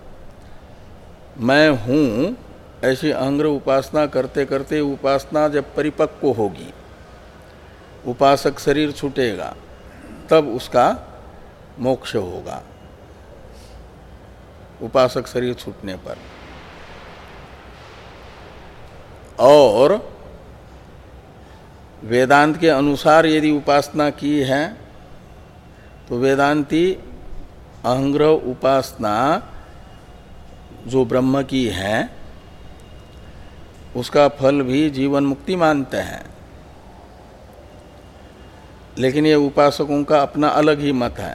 मैं हूँ ऐसी अहंग्र उपासना करते करते उपासना जब परिपक्व होगी, उपासक शरीर छूटेगा, तब उसका मोक्ष होगा। उपासक शरीर छूटने पर। और वेदांत के अनुसार यदि उपासना की है तो वेदांती अहंग्र उपासना जो ब्रह्म की है उसका फल भी जीवन मुक्ति मानते हैं। लेकिन ये उपासकों का अपना अलग ही मत है,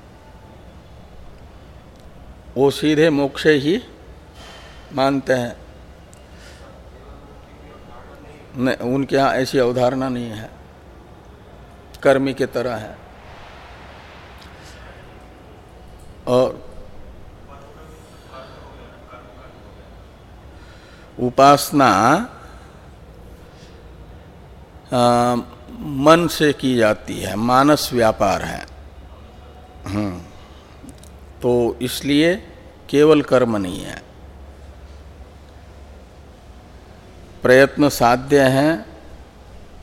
वो सीधे मोक्ष ही मानते हैं। नहीं, उनके यहाँ ऐसी अवधारणा नहीं है, कर्मी के तरह है। और उपासना आ, मन से की जाती है, मानस व्यापार है। हम्म तो इसलिए केवल कर्म नहीं है, प्रयत्न साध्य है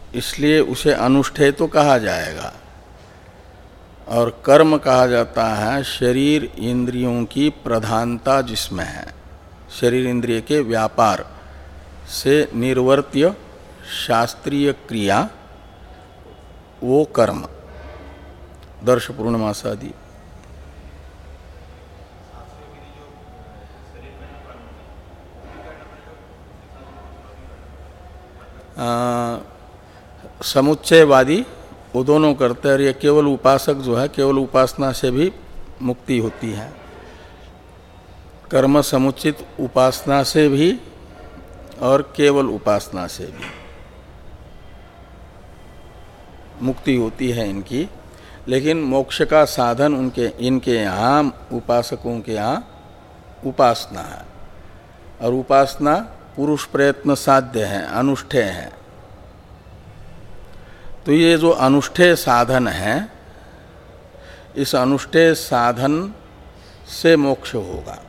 इसलिए उसे अनुष्ठेय तो कहा जाएगा। और कर्म कहा जाता है शरीर इंद्रियों की प्रधानता जिसमें है, शरीर इंद्रिय के व्यापार से निर्वर्त्य शास्त्रीय क्रिया, वो कर्म, दर्श पूर्णमासादि। समुच्चयवादी वो दोनों करते हैं, और ये केवल उपासक जो है केवल उपासना से भी मुक्ति होती है। कर्म समुचित उपासना से भी और केवल उपासना से भी मुक्ति होती है इनकी। लेकिन मोक्ष का साधन उनके इनके यहाँ, उपासकों के यहाँ उपासना है, और उपासना पुरुष प्रयत्न साध्य है, अनुष्ठेय है। तो ये जो अनुष्ठेय साधन है, इस अनुष्ठेय साधन से मोक्ष होगा।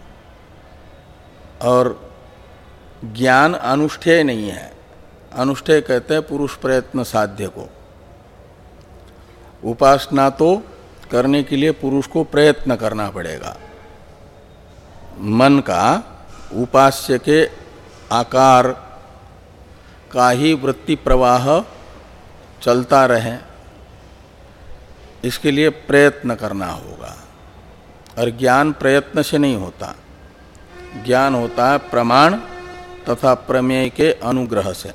और ज्ञान अनुष्ठेय नहीं है। अनुष्ठेय कहते हैं पुरुष प्रयत्न साध्य को। उपासना तो करने के लिए पुरुष को प्रयत्न करना पड़ेगा। मन का उपास्य के आकार का ही वृत्ति प्रवाह चलता रहे, इसके लिए प्रयत्न करना होगा। और ज्ञान प्रयत्न से नहीं होता, ज्ञान होता है प्रमाण तथा प्रमेय के अनुग्रह से।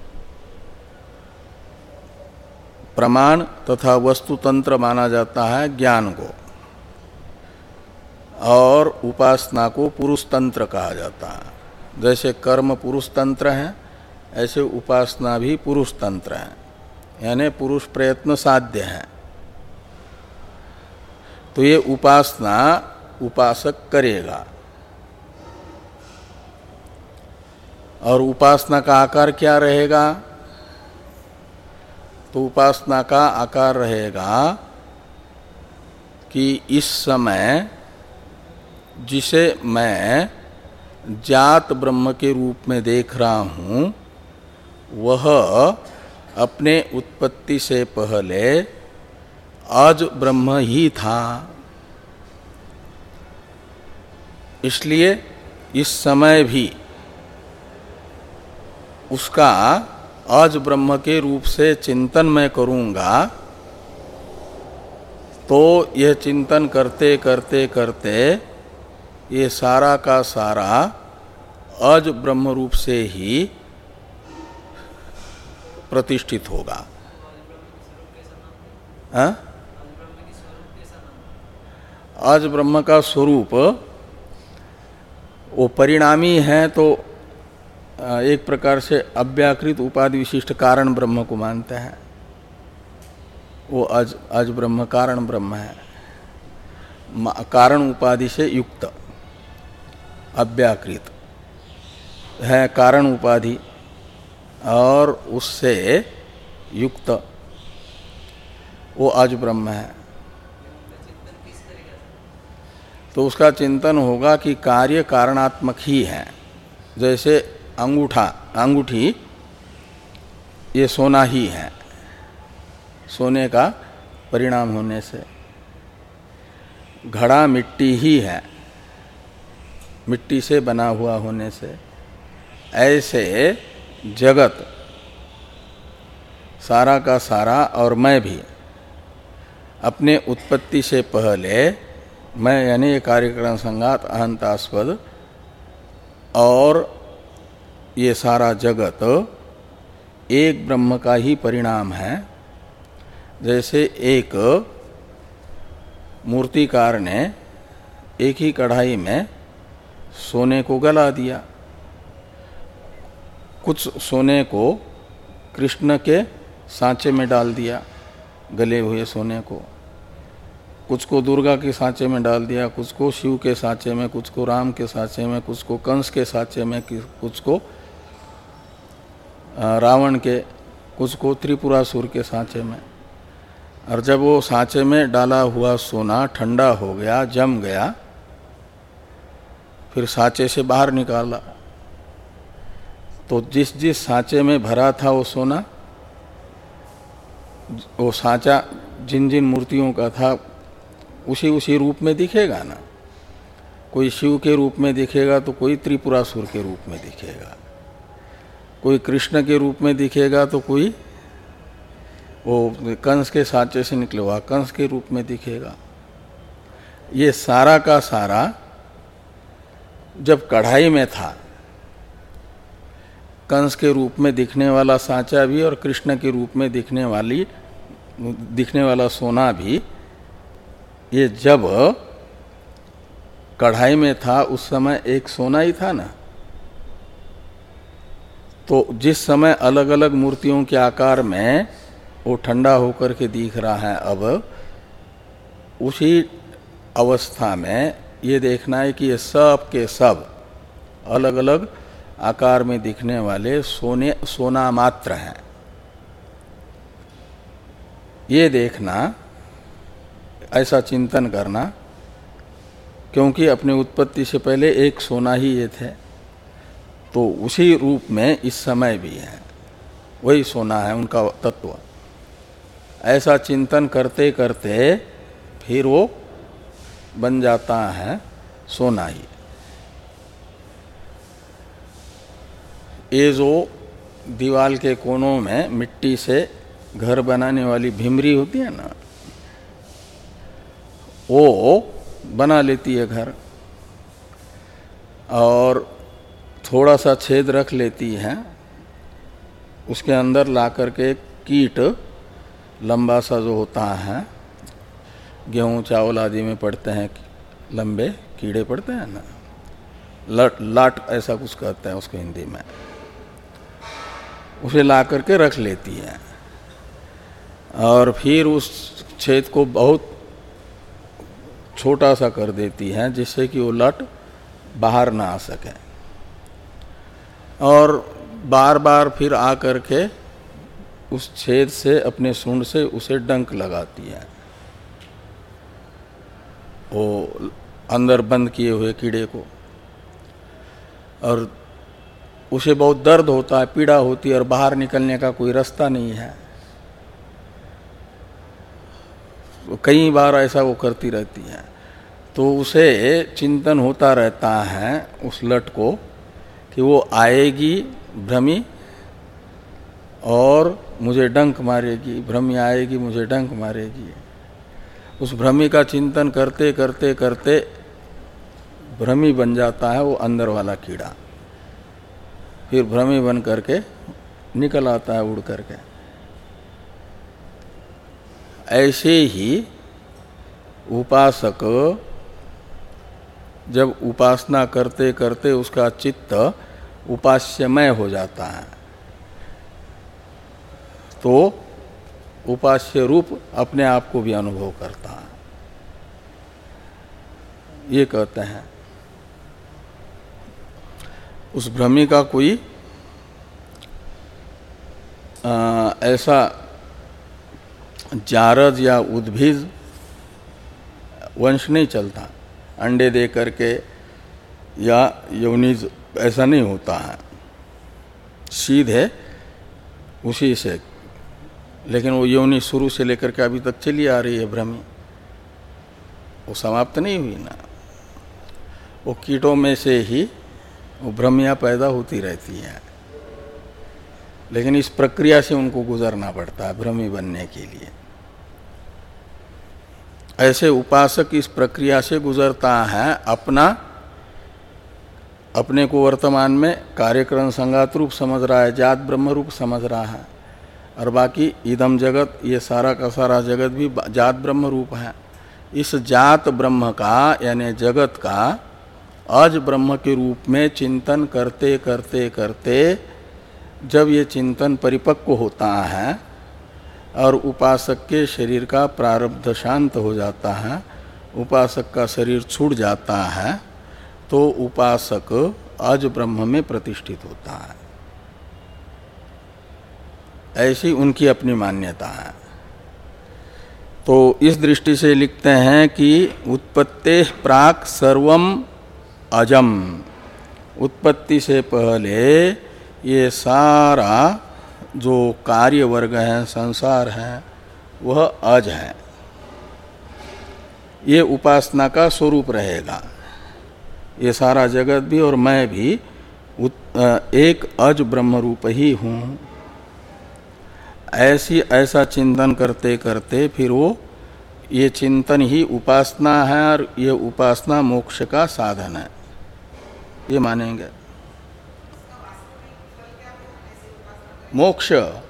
प्रमाण तथा वस्तुतंत्र माना जाता है ज्ञान को, और उपासना को पुरुष तंत्र कहा जाता है। जैसे कर्म पुरुष तंत्र है, ऐसे उपासना भी पुरुष तंत्र है, यानी पुरुष प्रयत्न साध्य है। तो ये उपासना उपासक करेगा। और उपासना का आकार क्या रहेगा? तो उपासना का आकार रहेगा कि इस समय जिसे मैं जात ब्रह्म के रूप में देख रहा हूँ, वह अपने उत्पत्ति से पहले आज ब्रह्म ही था। इसलिए इस समय भी उसका आज ब्रह्म के रूप से चिंतन मैं करूँगा, तो यह चिंतन करते करते करते ये सारा का सारा आज ब्रह्म रूप से ही प्रतिष्ठित होगा। हाँ? आज ब्रह्म का स्वरूप वो परिणामी है, तो एक प्रकार से अव्याकृत उपाधि विशिष्ट कारण ब्रह्म को मानते हैं। वो आज आज ब्रह्म कारण ब्रह्म है, कारण उपाधि से युक्त अव्याकृत है कारण उपाधि, और उससे युक्त वो आज ब्रह्म है। तो उसका चिंतन होगा कि कार्य कारणात्मक ही है। जैसे अंगूठा अंगूठी ये सोना ही है, सोने का परिणाम होने से। घड़ा मिट्टी ही है, मिट्टी से बना हुआ होने से। ऐसे जगत सारा का सारा और मैं भी अपने उत्पत्ति से पहले, मैं यानी ये कार्यक्रम संघात अहंतास्पद, और ये सारा जगत एक ब्रह्म का ही परिणाम है। जैसे एक मूर्तिकार ने एक ही कढ़ाई में सोने को गला दिया, कुछ सोने को कृष्ण के सांचे में डाल दिया, गले हुए सोने को, कुछ को दुर्गा के सांचे में डाल दिया, कुछ को शिव के सांचे में, कुछ को राम के सांचे में, कुछ को कंस के सांचे में, कुछ को रावण के, कुछ को त्रिपुरासुर के सांचे में। और जब वो सांचे में डाला हुआ सोना ठंडा हो गया, जम गया, फिर सांचे से बाहर निकाला, तो जिस जिस सांचे में भरा था वो सोना वो सांचा जिन जिन मूर्तियों का था उसी उसी रूप में दिखेगा ना। कोई शिव के रूप में दिखेगा तो कोई त्रिपुरासुर के रूप में दिखेगा, कोई कृष्ण के रूप में दिखेगा तो कोई वो कंस के सांचे से निकले हुआ कंस के रूप में दिखेगा। ये सारा का सारा जब कढ़ाई में था, कंस के रूप में दिखने वाला सांचा भी और कृष्ण के रूप में दिखने वाली दिखने वाला सोना भी, ये जब कढ़ाई में था उस समय एक सोना ही था ना। तो जिस समय अलग अलग मूर्तियों के आकार में वो ठंडा होकर के दिख रहा है, अब उसी अवस्था में ये देखना है कि ये सब के सब अलग अलग आकार में दिखने वाले सोने सोना मात्र हैं। ये देखना, ऐसा चिंतन करना, क्योंकि अपनी उत्पत्ति से पहले एक सोना ही ये थे, तो उसी रूप में इस समय भी है, वही सोना है उनका तत्व। ऐसा चिंतन करते करते फिर वो बन जाता है सोना ही। ये जो दीवाल के कोनों में मिट्टी से घर बनाने वाली भिमरी होती है ना, वो बना लेती है घर और थोड़ा सा छेद रख लेती है, उसके अंदर ला करके कीट लंबा सा जो होता है, गेहूं चावल आदि में पड़ते हैं लंबे कीड़े पड़ते हैं ना, लट लाट ऐसा कुछ कहते हैं उसको हिंदी में, उसे ला करके रख लेती है और फिर उस छेद को बहुत छोटा सा कर देती है जिससे कि वो लट बाहर ना आ सके, और बार बार फिर आ करके उस छेद से अपने सूंड से उसे डंक लगाती है, वो अंदर बंद किए हुए कीड़े को। और उसे बहुत दर्द होता है, पीड़ा होती है और बाहर निकलने का कोई रास्ता नहीं है। तो कई बार ऐसा वो करती रहती है, तो उसे चिंतन होता रहता है उस लट को कि वो आएगी भ्रमी और मुझे डंक मारेगी, भ्रमी आएगी मुझे डंक मारेगी। उस भ्रमी का चिंतन करते करते करते भ्रमी बन जाता है वो अंदर वाला कीड़ा, फिर भ्रमी बन करके निकल आता है उड़ करके। ऐसे ही उपासक जब उपासना करते करते उसका चित्त उपास्यमय हो जाता है, तो उपास्य रूप अपने आप को भी अनुभव करता है। ये कहते हैं उस भ्रमी का कोई आ, ऐसा जारज या उद्भिज वंश नहीं चलता, अंडे दे करके या यौनिज ऐसा नहीं होता है, सीधे उसी से। लेकिन वो यौनि शुरू से लेकर के अभी तक चली आ रही है भ्रमी, वो समाप्त नहीं हुई ना। वो कीटों में से ही वो भ्रमियाँ पैदा होती रहती हैं, लेकिन इस प्रक्रिया से उनको गुजरना पड़ता है भ्रमी बनने के लिए। ऐसे उपासक इस प्रक्रिया से गुजरता है, अपना अपने को वर्तमान में कार्यक्रम संगात रूप समझ रहा है, जात ब्रह्म रूप समझ रहा है, और बाकी इदम जगत, ये सारा का सारा जगत भी जात ब्रह्म रूप है। इस जात ब्रह्म का यानी जगत का अज ब्रह्म के रूप में चिंतन करते करते करते जब ये चिंतन परिपक्व होता है और उपासक के शरीर का प्रारब्ध शांत हो जाता है, उपासक का शरीर छूट जाता है, तो उपासक अज ब्रह्म में प्रतिष्ठित होता है। ऐसी उनकी अपनी मान्यता है। तो इस दृष्टि से लिखते हैं कि उत्पत्ते प्राक सर्वम अजम, उत्पत्ति से पहले ये सारा जो कार्य वर्ग है, संसार है, वह अज है, ये उपासना का स्वरूप रहेगा। ये सारा जगत भी और मैं भी एक अज ब्रह्म रूप ही हूँ। ऐसी ऐसा चिंतन करते करते फिर वो ये चिंतन ही उपासना है और ये उपासना मोक्ष का साधन है, ये मानेंगे। मोक्ष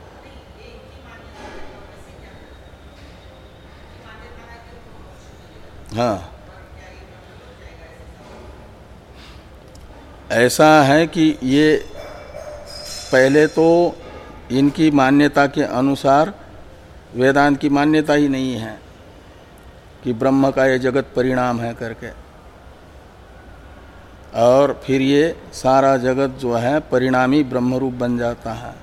हाँ, ऐसा है कि ये पहले तो इनकी मान्यता के अनुसार वेदांत की मान्यता ही नहीं है कि ब्रह्म का ये जगत परिणाम है करके, और फिर ये सारा जगत जो है परिणामी ब्रह्म रूप बन जाता है।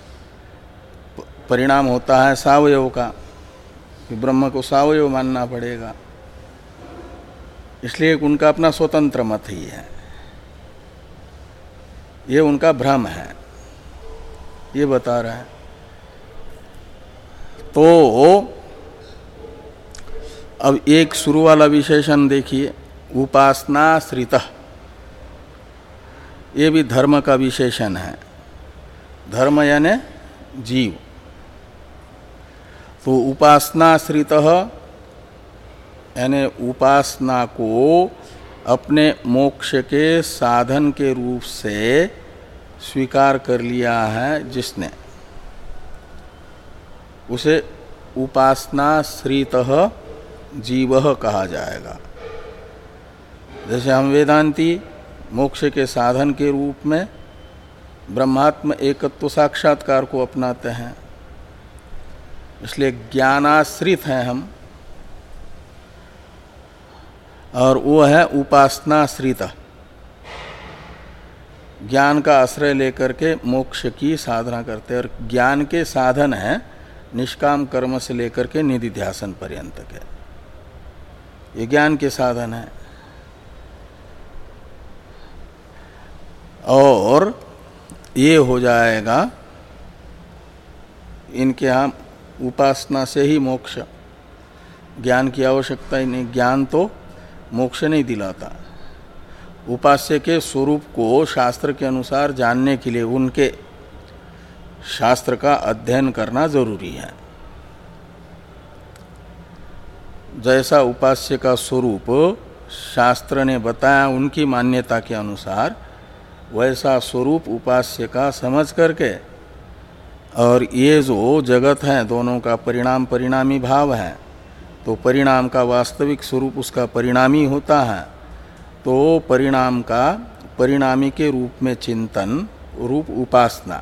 परिणाम होता है सावयव का, कि ब्रह्म को सावयव मानना पड़ेगा, इसलिए उनका अपना स्वतंत्र मत ही है। ये उनका भ्रम है, ये बता रहा है। तो अब एक शुरू वाला विशेषण देखिए, उपासनाश्रितः, ये भी धर्म का विशेषण है। धर्म यानी जीव। तो उपासनाश्रितः यानी उपासना को अपने मोक्ष के साधन के रूप से स्वीकार कर लिया है जिसने, उसे उपासनाश्रितः जीवः कहा जाएगा। जैसे हम वेदांती मोक्ष के साधन के रूप में ब्रह्मात्म एकत्व साक्षात्कार को अपनाते हैं, इसलिए ज्ञानाश्रित हैं हम, और वो है उपासनाश्रित। ज्ञान का आश्रय लेकर के मोक्ष की साधना करते हैं, और ज्ञान के साधन है निष्काम कर्म से लेकर के निधिध्यासन पर्यंत के, ये ज्ञान के साधन है। और ये हो जाएगा इनके यहाँ उपासना से ही मोक्ष, ज्ञान की आवश्यकता ही नहीं। ज्ञान तो मोक्ष नहीं दिलाता। उपास्य के स्वरूप को शास्त्र के अनुसार जानने के लिए उनके शास्त्र का अध्ययन करना जरूरी है। जैसा उपास्य का स्वरूप शास्त्र ने बताया उनकी मान्यता के अनुसार, वैसा स्वरूप उपास्य का समझ करके, और ये जो जगत है दोनों का परिणाम परिणामी भाव है, तो परिणाम का वास्तविक स्वरूप उसका परिणामी होता है, तो परिणाम का परिणामी के रूप में चिंतन रूप उपासना,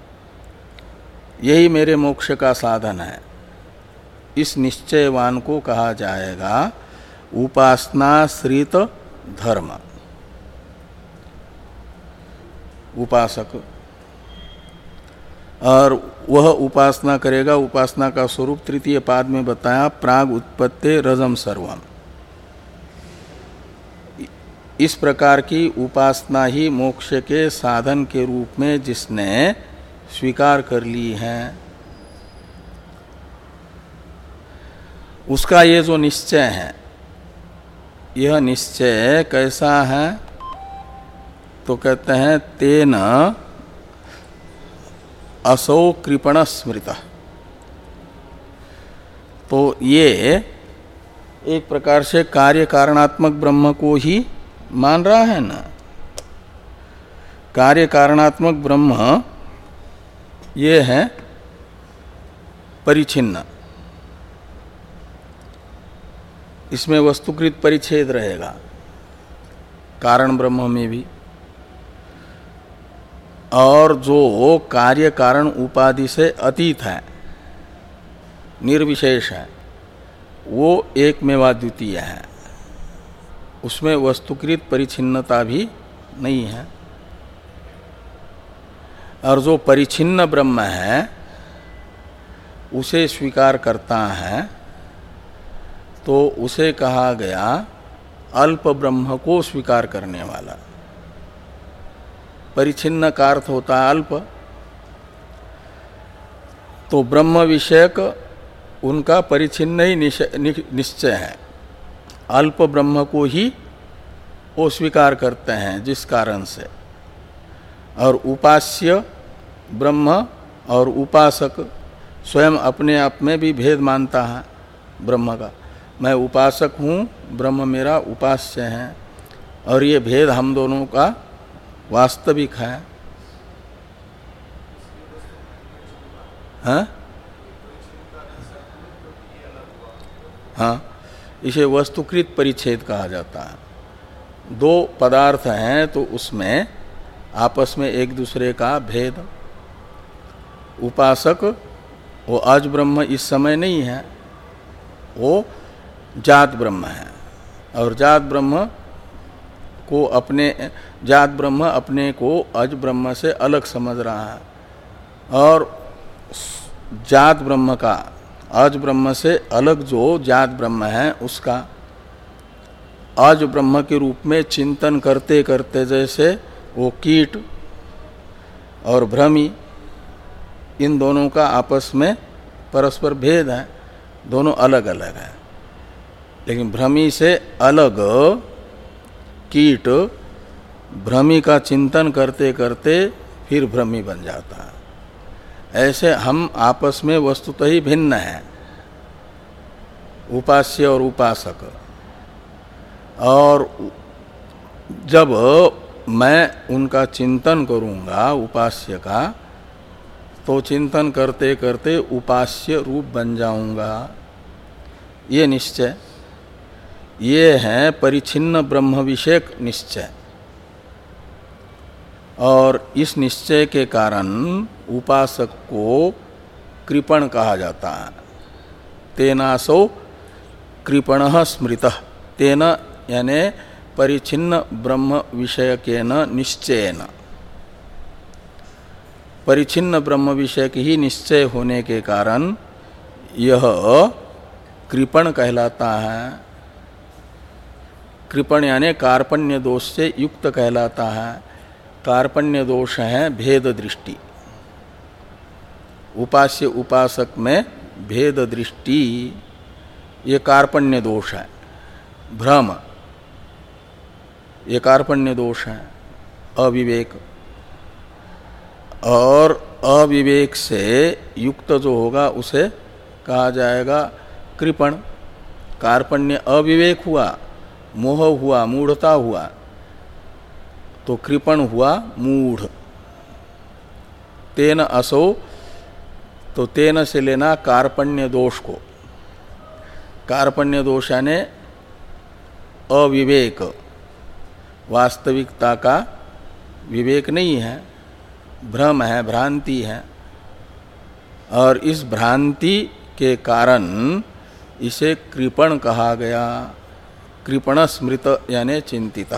यही मेरे मोक्ष का साधन है। इस निश्चयवान को कहा जाएगा उपासनाश्रित धर्म, उपासक। और वह उपासना करेगा, उपासना का स्वरूप तृतीय पाद में बताया, प्राग उत्पत्ति रजम सर्वम। इस प्रकार की उपासना ही मोक्ष के साधन के रूप में जिसने स्वीकार कर ली है, उसका ये जो निश्चय है, यह निश्चय कैसा है? तो कहते हैं तेन असौ कृपण स्मृता। तो ये एक प्रकार से कार्य कारणात्मक ब्रह्म को ही मान रहा है ना। कार्य कारणात्मक ब्रह्म ये है परिच्छिन्न, इसमें वस्तुकृत परिच्छेद रहेगा कारण ब्रह्म में भी, और जो कार्य कारण उपाधि से अतीत है, निर्विशेष है, वो एकमेवा द्वितीय है, उसमें वस्तुकृत परिच्छिन्नता भी नहीं है। और जो परिच्छिन्न ब्रह्म है उसे स्वीकार करता है तो उसे कहा गया अल्प ब्रह्म को स्वीकार करने वाला। परिच्छिन्न का अर्थ होता है अल्प। तो ब्रह्म विषयक उनका परिच्छिन्न ही निश्चय है, अल्प ब्रह्म को ही वो स्वीकार करते हैं जिस कारण से। और उपास्य ब्रह्म और उपासक स्वयं अपने आप में भी भेद मानता है ब्रह्म का। मैं उपासक हूँ, ब्रह्म मेरा उपास्य है, और ये भेद हम दोनों का वास्तविक है। हाँ हाँ, इसे वस्तुकृत परिच्छेद कहा जाता है। दो पदार्थ हैं तो उसमें आपस में एक दूसरे का भेद। उपासक वो आज ब्रह्म इस समय नहीं है, वो जात ब्रह्म है, और जात ब्रह्म को अपने जात ब्रह्म अपने को अज ब्रह्म से अलग समझ रहा है, और जात ब्रह्म का अज ब्रह्म से अलग जो जात ब्रह्म है उसका अज ब्रह्म के रूप में चिंतन करते करते जैसे वो कीट और भ्रमी, इन दोनों का आपस में परस्पर भेद है, दोनों अलग अलग है। लेकिन भ्रमी से अलग कीट भ्रमी का चिंतन करते करते फिर भ्रमी बन जाता है। ऐसे हम आपस में वस्तुतः ही भिन्न हैं, उपास्य और उपासक। और जब मैं उनका चिंतन करूंगा उपास्य का, तो चिंतन करते करते उपास्य रूप बन जाऊंगा। ये निश्चय, ये है परिच्छिन्न ब्रह्म विषयक निश्चय। और इस निश्चय के कारण उपासक को कृपण कहा जाता है। तेनासो कृपणः स्मृतः, तेन यानी परिच्छिन्न ब्रह्म विषयकेन निश्चयेन। परिच्छिन्न ब्रह्म विषयक ही निश्चय होने के कारण यह कृपण कहलाता है। कृपण यानी कार्पण्य दोष से युक्त कहलाता है। कार्पण्य दोष है भेद दृष्टि। उपास्य उपासक में भेद दृष्टि, ये कार्पण्य दोष है। भ्रम, ये कार्पण्य दोष है, अविवेक। और अविवेक से युक्त जो होगा उसे कहा जाएगा कृपण। कार्पण्य अविवेक हुआ, मोह हुआ, मूढ़ता हुआ, तो कृपण हुआ मूढ़। तेन असो, तो तेन से लेना कार्पण्य दोष को। कार्पण्य दोष यानी अविवेक, वास्तविकता का विवेक नहीं है, भ्रम है, भ्रांति है। और इस भ्रांति के कारण इसे कृपण कहा गया। कृपण स्मृत यानी चिंतित।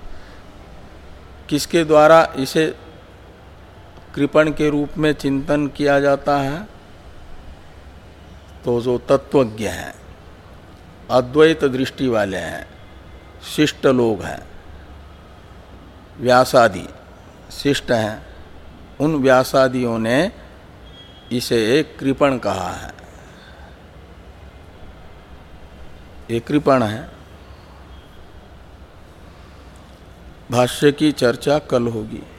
किसके द्वारा इसे कृपण के रूप में चिंतन किया जाता है? तो जो तत्वज्ञ हैं, अद्वैत दृष्टि वाले हैं, शिष्ट लोग हैं, व्यासादि शिष्ट हैं, उन व्यासादियों ने इसे कृपण कहा है। ये कृपण है। भाष्य की चर्चा कल होगी।